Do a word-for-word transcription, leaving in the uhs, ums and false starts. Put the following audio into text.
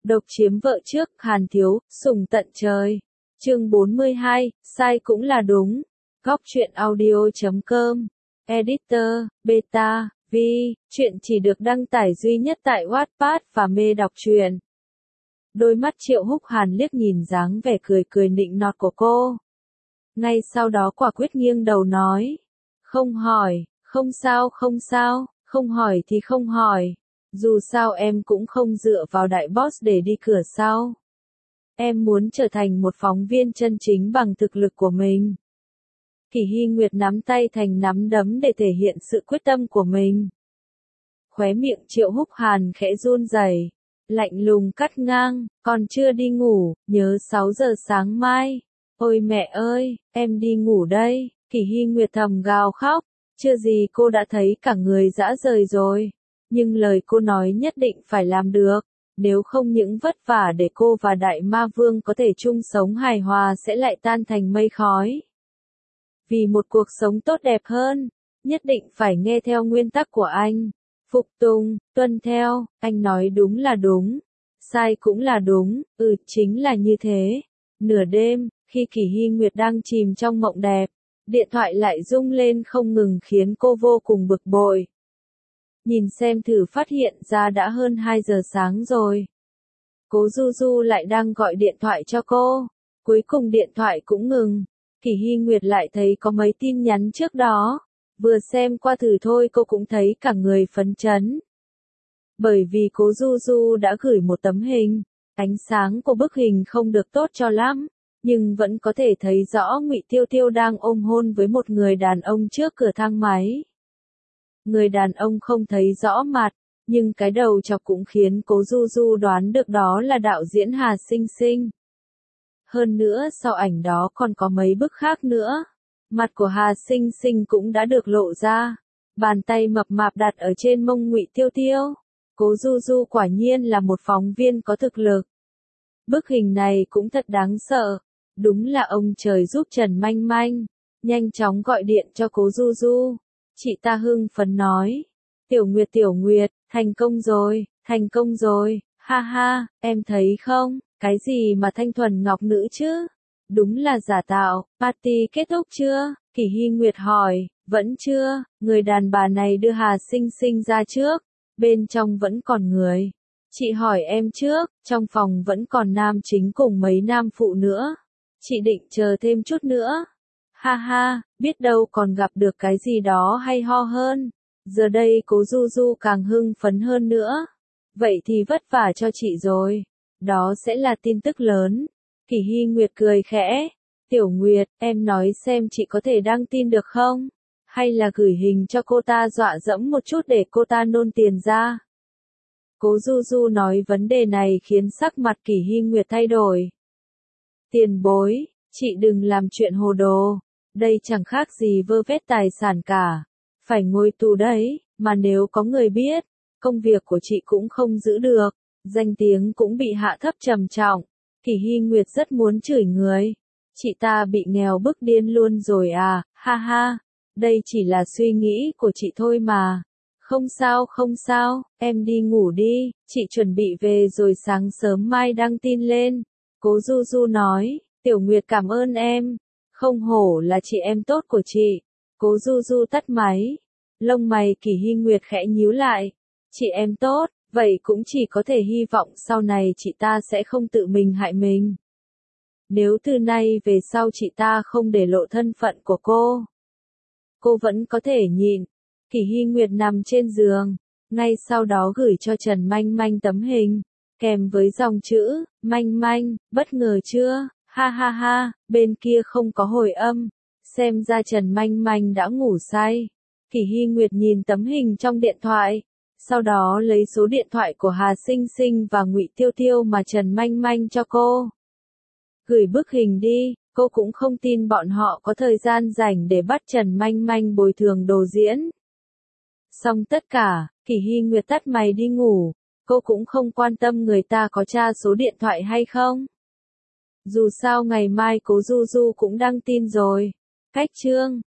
Độc chiếm vợ trước, Hàn Thiếu, sủng tận trời. Chương bốn mươi hai, sai cũng là đúng. Góc truyện audio chấm com. Editor, Beta, V, truyện chỉ được đăng tải duy nhất tại Wattpad và Mê đọc truyện. Đôi mắt Triệu Húc Hàn liếc nhìn dáng vẻ cười cười nịnh nọt của cô. Ngay sau đó quả quyết nghiêng đầu nói. Không hỏi, không sao không sao, không hỏi thì không hỏi. Dù sao em cũng không dựa vào đại boss để đi cửa sau. Em muốn trở thành một phóng viên chân chính bằng thực lực của mình. Kỷ Hy Nguyệt nắm tay thành nắm đấm để thể hiện sự quyết tâm của mình. Khóe miệng Triệu Húc Hàn khẽ run rẩy, lạnh lùng cắt ngang, còn chưa đi ngủ, nhớ sáu giờ sáng mai. Ôi mẹ ơi, em đi ngủ đây, Kỷ Hy Nguyệt thầm gào khóc, chưa gì cô đã thấy cả người rã rời rồi. Nhưng lời cô nói nhất định phải làm được, nếu không những vất vả để cô và Đại Ma Vương có thể chung sống hài hòa sẽ lại tan thành mây khói. Vì một cuộc sống tốt đẹp hơn, nhất định phải nghe theo nguyên tắc của anh. Phục tùng, tuân theo, anh nói đúng là đúng, sai cũng là đúng, ừ chính là như thế. Nửa đêm, khi Kỷ Hy Nguyệt đang chìm trong mộng đẹp, điện thoại lại rung lên không ngừng khiến cô vô cùng bực bội. Nhìn xem thử phát hiện ra đã hơn hai giờ sáng rồi. Cố Du Du lại đang gọi điện thoại cho cô. Cuối cùng điện thoại cũng ngừng. Kỷ Hy Nguyệt lại thấy có mấy tin nhắn trước đó. Vừa xem qua thử thôi cô cũng thấy cả người phấn chấn. Bởi vì Cố Du Du đã gửi một tấm hình. Ánh sáng của bức hình không được tốt cho lắm, nhưng vẫn có thể thấy rõ Ngụy Tiêu Tiêu đang ôm hôn với một người đàn ông trước cửa thang máy. Người đàn ông không thấy rõ mặt, nhưng cái đầu chọc cũng khiến Cố Du Du đoán được đó là đạo diễn Hà Sinh Sinh. Hơn nữa sau ảnh đó còn có mấy bức khác nữa. Mặt của Hà Sinh Sinh cũng đã được lộ ra. Bàn tay mập mạp đặt ở trên mông Ngụy Tiêu Tiêu. Cố Du Du quả nhiên là một phóng viên có thực lực. Bức hình này cũng thật đáng sợ. Đúng là ông trời giúp Trần Manh Manh. Nhanh chóng gọi điện cho Cố Du Du. Chị ta hưng phấn nói. Tiểu Nguyệt Tiểu Nguyệt, thành công rồi, thành công rồi, ha ha, em thấy không, cái gì mà thanh thuần ngọc nữ chứ? Đúng là giả tạo, party kết thúc chưa? Kỷ Hy Nguyệt hỏi, vẫn chưa, người đàn bà này đưa Hà Sinh Sinh ra trước, bên trong vẫn còn người. Chị hỏi em trước, trong phòng vẫn còn nam chính cùng mấy nam phụ nữa. Chị định chờ thêm chút nữa. Ha ha, biết đâu còn gặp được cái gì đó hay ho hơn. Giờ đây Cố Du Du càng hưng phấn hơn nữa. Vậy thì vất vả cho chị rồi. Đó sẽ là tin tức lớn. Kỷ Hy Nguyệt cười khẽ. Tiểu Nguyệt, em nói xem chị có thể đăng tin được không? Hay là gửi hình cho cô ta dọa dẫm một chút để cô ta nôn tiền ra? Cố Du Du nói vấn đề này khiến sắc mặt Kỷ Hy Nguyệt thay đổi. Tiền bối, chị đừng làm chuyện hồ đồ. Đây chẳng khác gì vơ vét tài sản cả. Phải ngồi tù đấy, mà nếu có người biết, công việc của chị cũng không giữ được, danh tiếng cũng bị hạ thấp trầm trọng. Kỷ Hy Nguyệt rất muốn chửi người. Chị ta bị nghèo bức điên luôn rồi à, ha ha. Đây chỉ là suy nghĩ của chị thôi mà. Không sao không sao, em đi ngủ đi, chị chuẩn bị về rồi sáng sớm mai đăng tin lên. Cố Du Du nói, Tiểu Nguyệt cảm ơn em. Không hổ là chị em tốt của chị. Cố Du Du tắt máy. Lông mày Kỷ Hy Nguyệt khẽ nhíu lại. Chị em tốt, vậy cũng chỉ có thể hy vọng sau này chị ta sẽ không tự mình hại mình. Nếu từ nay về sau chị ta không để lộ thân phận của cô, cô vẫn có thể nhịn. Kỷ Hy Nguyệt nằm trên giường, ngay sau đó gửi cho Trần Manh Manh tấm hình, kèm với dòng chữ, Manh Manh, bất ngờ chưa? Ha ha ha, bên kia không có hồi âm, xem ra Trần Manh Manh đã ngủ say. Kỷ Hy Nguyệt nhìn tấm hình trong điện thoại, sau đó lấy số điện thoại của Hà Sinh Sinh và Ngụy Tiêu Tiêu mà Trần Manh Manh cho cô. Gửi bức hình đi, cô cũng không tin bọn họ có thời gian rảnh để bắt Trần Manh Manh bồi thường đồ diễn. Xong tất cả, Kỷ Hy Nguyệt tắt máy đi ngủ, cô cũng không quan tâm người ta có tra số điện thoại hay không. Dù sao ngày mai Cố Du Du cũng đăng tin rồi. Cách chương